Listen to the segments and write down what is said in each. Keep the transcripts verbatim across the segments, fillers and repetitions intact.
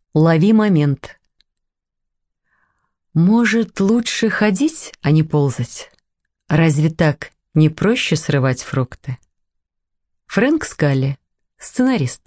Лови момент. Может, лучше ходить, а не ползать? Разве так не проще срывать фрукты? Фрэнк Скалли, сценарист.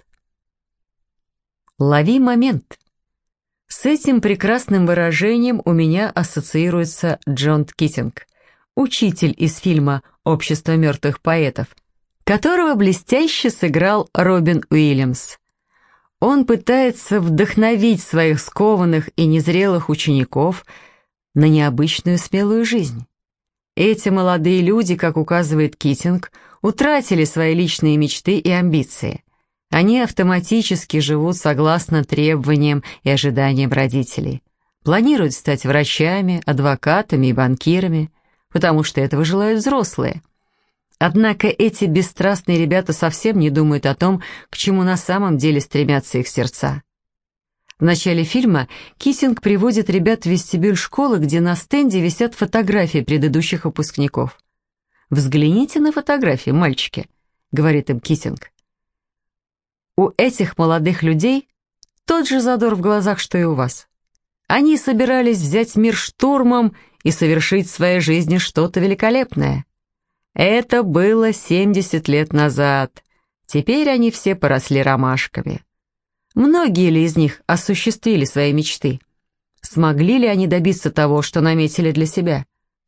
Лови момент. С этим прекрасным выражением у меня ассоциируется Джон Китинг, учитель из фильма «Общество мертвых поэтов», которого блестяще сыграл Робин Уильямс. Он пытается вдохновить своих скованных и незрелых учеников на необычную смелую жизнь. Эти молодые люди, как указывает Китинг, утратили свои личные мечты и амбиции. Они автоматически живут согласно требованиям и ожиданиям родителей. Планируют стать врачами, адвокатами и банкирами, потому что этого желают взрослые. Однако эти бесстрастные ребята совсем не думают о том, к чему на самом деле стремятся их сердца. В начале фильма Китинг приводит ребят в вестибюль школы, где на стенде висят фотографии предыдущих выпускников. «Взгляните на фотографии, мальчики», — говорит им Китинг. У этих молодых людей тот же задор в глазах, что и у вас. Они собирались взять мир штурмом и совершить в своей жизни что-то великолепное. Это было семьдесят лет назад. Теперь они все поросли ромашками. Многие ли из них осуществили свои мечты? Смогли ли они добиться того, что наметили для себя?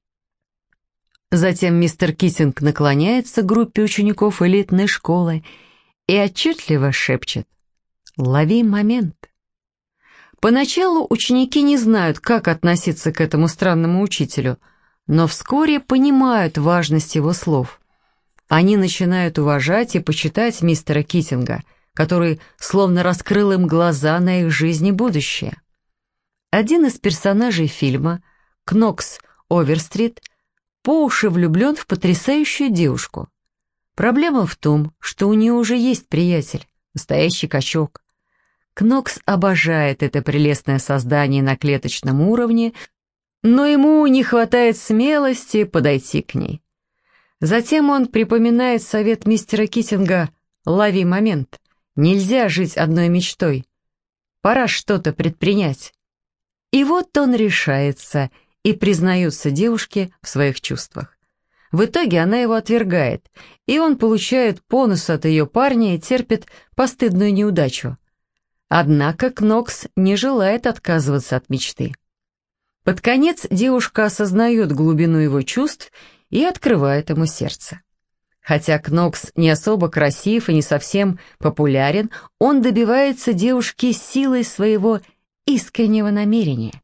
Затем мистер Китинг наклоняется к группе учеников элитной школы и отчетливо шепчет: «Лови момент». Поначалу ученики не знают, как относиться к этому странному учителю, но вскоре понимают важность его слов. Они начинают уважать и почитать мистера Китинга, который словно раскрыл им глаза на их жизнь и будущее. Один из персонажей фильма, Кнокс Оверстрит, по уши влюблен в потрясающую девушку. Проблема в том, что у нее уже есть приятель, настоящий качок. Кнокс обожает это прелестное создание на клеточном уровне, но ему не хватает смелости подойти к ней. Затем он припоминает совет мистера Китинга: «Лови момент. Нельзя жить одной мечтой. Пора что-то предпринять». И вот он решается и признается девушке в своих чувствах. В итоге она его отвергает, и он получает бонус от ее парня и терпит постыдную неудачу. Однако Кнокс не желает отказываться от мечты. Под конец девушка осознает глубину его чувств и открывает ему сердце. Хотя Кнокс не особо красив и не совсем популярен, он добивается девушки силой своего искреннего намерения.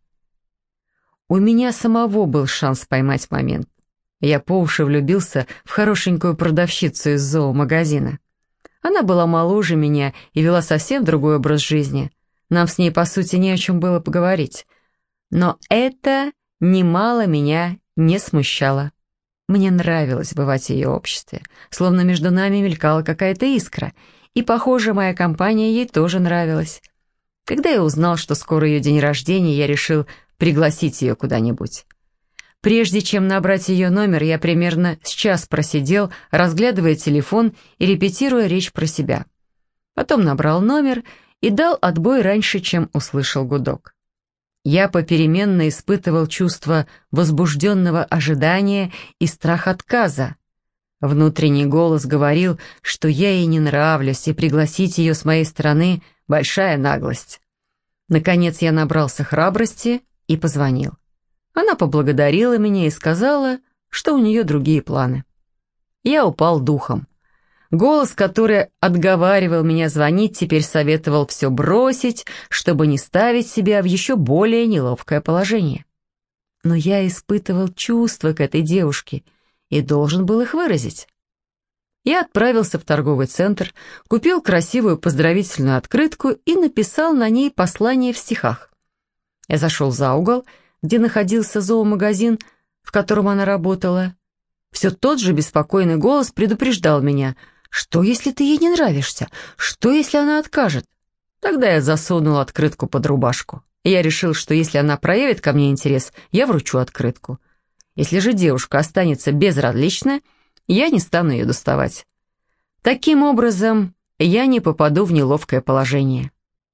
У меня самого был шанс поймать момент. Я по уши влюбился в хорошенькую продавщицу из зоомагазина. Она была моложе меня и вела совсем другой образ жизни. Нам с ней, по сути, не о чем было поговорить. Но это немало меня не смущало. Мне нравилось бывать в ее обществе, словно между нами мелькала какая-то искра, и, похоже, моя компания ей тоже нравилась. Когда я узнал, что скоро ее день рождения, я решил пригласить ее куда-нибудь. Прежде чем набрать ее номер, я примерно с час просидел, разглядывая телефон и репетируя речь про себя. Потом набрал номер и дал отбой раньше, чем услышал гудок. Я попеременно испытывал чувство возбужденного ожидания и страх отказа. Внутренний голос говорил, что я ей не нравлюсь, и пригласить ее с моей стороны — большая наглость. Наконец я набрался храбрости и позвонил. Она поблагодарила меня и сказала, что у нее другие планы. Я упал духом. Голос, который отговаривал меня звонить, теперь советовал все бросить, чтобы не ставить себя в еще более неловкое положение. Но я испытывал чувства к этой девушке и должен был их выразить. Я отправился в торговый центр, купил красивую поздравительную открытку и написал на ней послание в стихах. Я зашел за угол, где находился зоомагазин, в котором она работала. Все тот же беспокойный голос предупреждал меня: «Что, если ты ей не нравишься? Что, если она откажет?» Тогда я засунул открытку под рубашку. Я решил, что если она проявит ко мне интерес, я вручу открытку. Если же девушка останется безразлична, я не стану ее доставать. Таким образом, я не попаду в неловкое положение.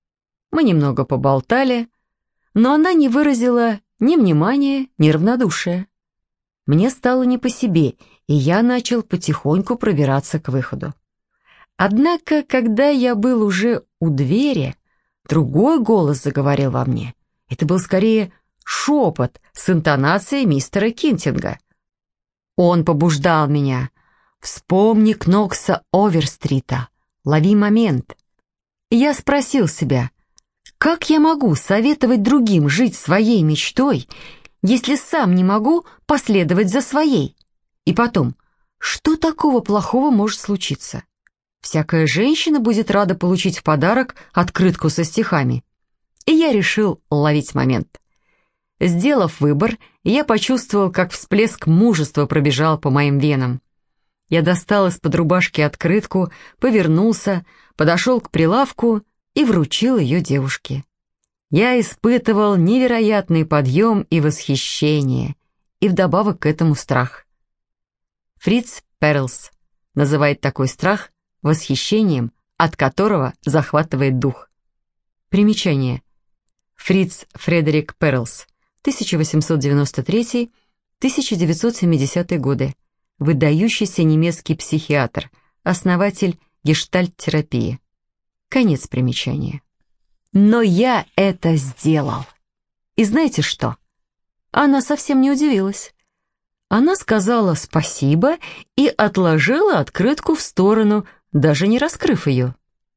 Мы немного поболтали, но она не выразила ни внимания, ни равнодушия. Мне стало не по себе, и я начал потихоньку пробираться к выходу. Однако, когда я был уже у двери, другой голос заговорил во мне. Это был скорее шепот с интонацией мистера Кинтинга. Он побуждал меня: «Вспомни Кнокса Оверстрита, лови момент». Я спросил себя, как я могу советовать другим жить своей мечтой, если сам не могу последовать за своей? И потом, что такого плохого может случиться? Всякая женщина будет рада получить в подарок открытку со стихами. И я решил ловить момент. Сделав выбор, я почувствовал, как всплеск мужества пробежал по моим венам. Я достал из-под рубашки открытку, повернулся, подошел к прилавку и вручил ее девушке. Я испытывал невероятный подъем и восхищение, и вдобавок к этому страх. Фриц Перлс называет такой страх восхищением, от которого захватывает дух. Примечание. Фриц Фредерик Перлс, тысяча восемьсот девяносто третий — тысяча девятьсот семидесятые годы, выдающийся немецкий психиатр, основатель гештальт-терапии. Конец примечания. Но я это сделал. И знаете что? Она совсем не удивилась. Она сказала спасибо и отложила открытку в сторону, даже не раскрыв ее.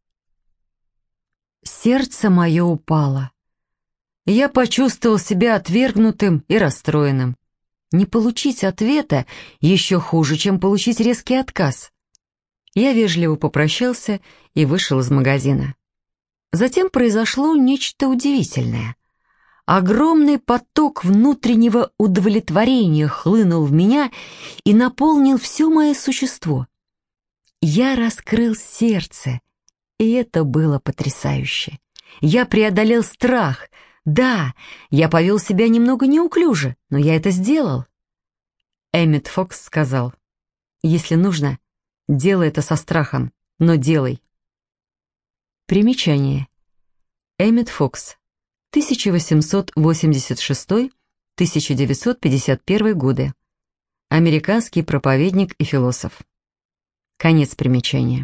Сердце мое упало. Я почувствовал себя отвергнутым и расстроенным. Не получить ответа еще хуже, чем получить резкий отказ. Я вежливо попрощался и вышел из магазина. Затем произошло нечто удивительное. Огромный поток внутреннего удовлетворения хлынул в меня и наполнил все мое существо. Я раскрыл сердце, и это было потрясающе. Я преодолел страх. Да, я повел себя немного неуклюже, но я это сделал. Эммет Фокс сказал: «Если нужно, делай это со страхом, но делай». Примечание. Эммет Фокс, тысяча восемьсот восемьдесят шестой — тысяча девятьсот пятьдесят первый годы. Американский проповедник и философ. Конец примечания.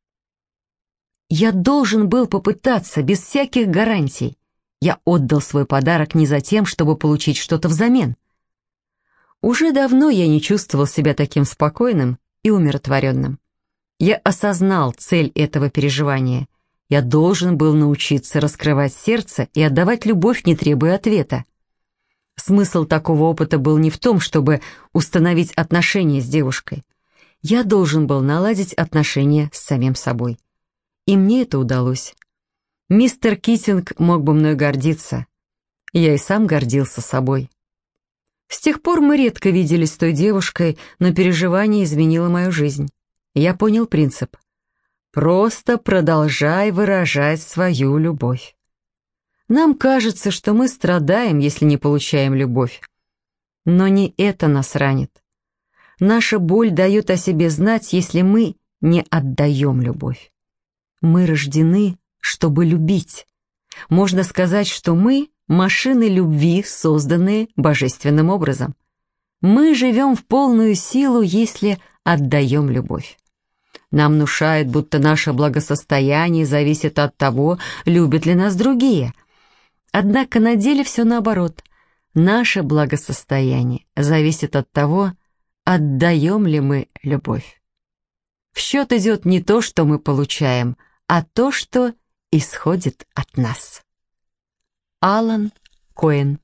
Я должен был попытаться без всяких гарантий. Я отдал свой подарок не за тем, чтобы получить что-то взамен. Уже давно я не чувствовал себя таким спокойным и умиротворенным. Я осознал цель этого переживания. Я должен был научиться раскрывать сердце и отдавать любовь, не требуя ответа. Смысл такого опыта был не в том, чтобы установить отношения с девушкой. Я должен был наладить отношения с самим собой. И мне это удалось. Мистер Китинг мог бы мной гордиться. Я и сам гордился собой. С тех пор мы редко виделись с той девушкой, но переживание изменило мою жизнь. Я понял принцип. Просто продолжай выражать свою любовь. Нам кажется, что мы страдаем, если не получаем любовь. Но не это нас ранит. Наша боль дает о себе знать, если мы не отдаем любовь. Мы рождены, чтобы любить. Можно сказать, что мы — машины любви, созданные божественным образом. Мы живем в полную силу, если отдаем любовь. Нам внушают, будто наше благосостояние зависит от того, любят ли нас другие. Однако на деле все наоборот. Наше благосостояние зависит от того, отдаем ли мы любовь. В счет идет не то, что мы получаем, а то, что исходит от нас. Алан Коэн.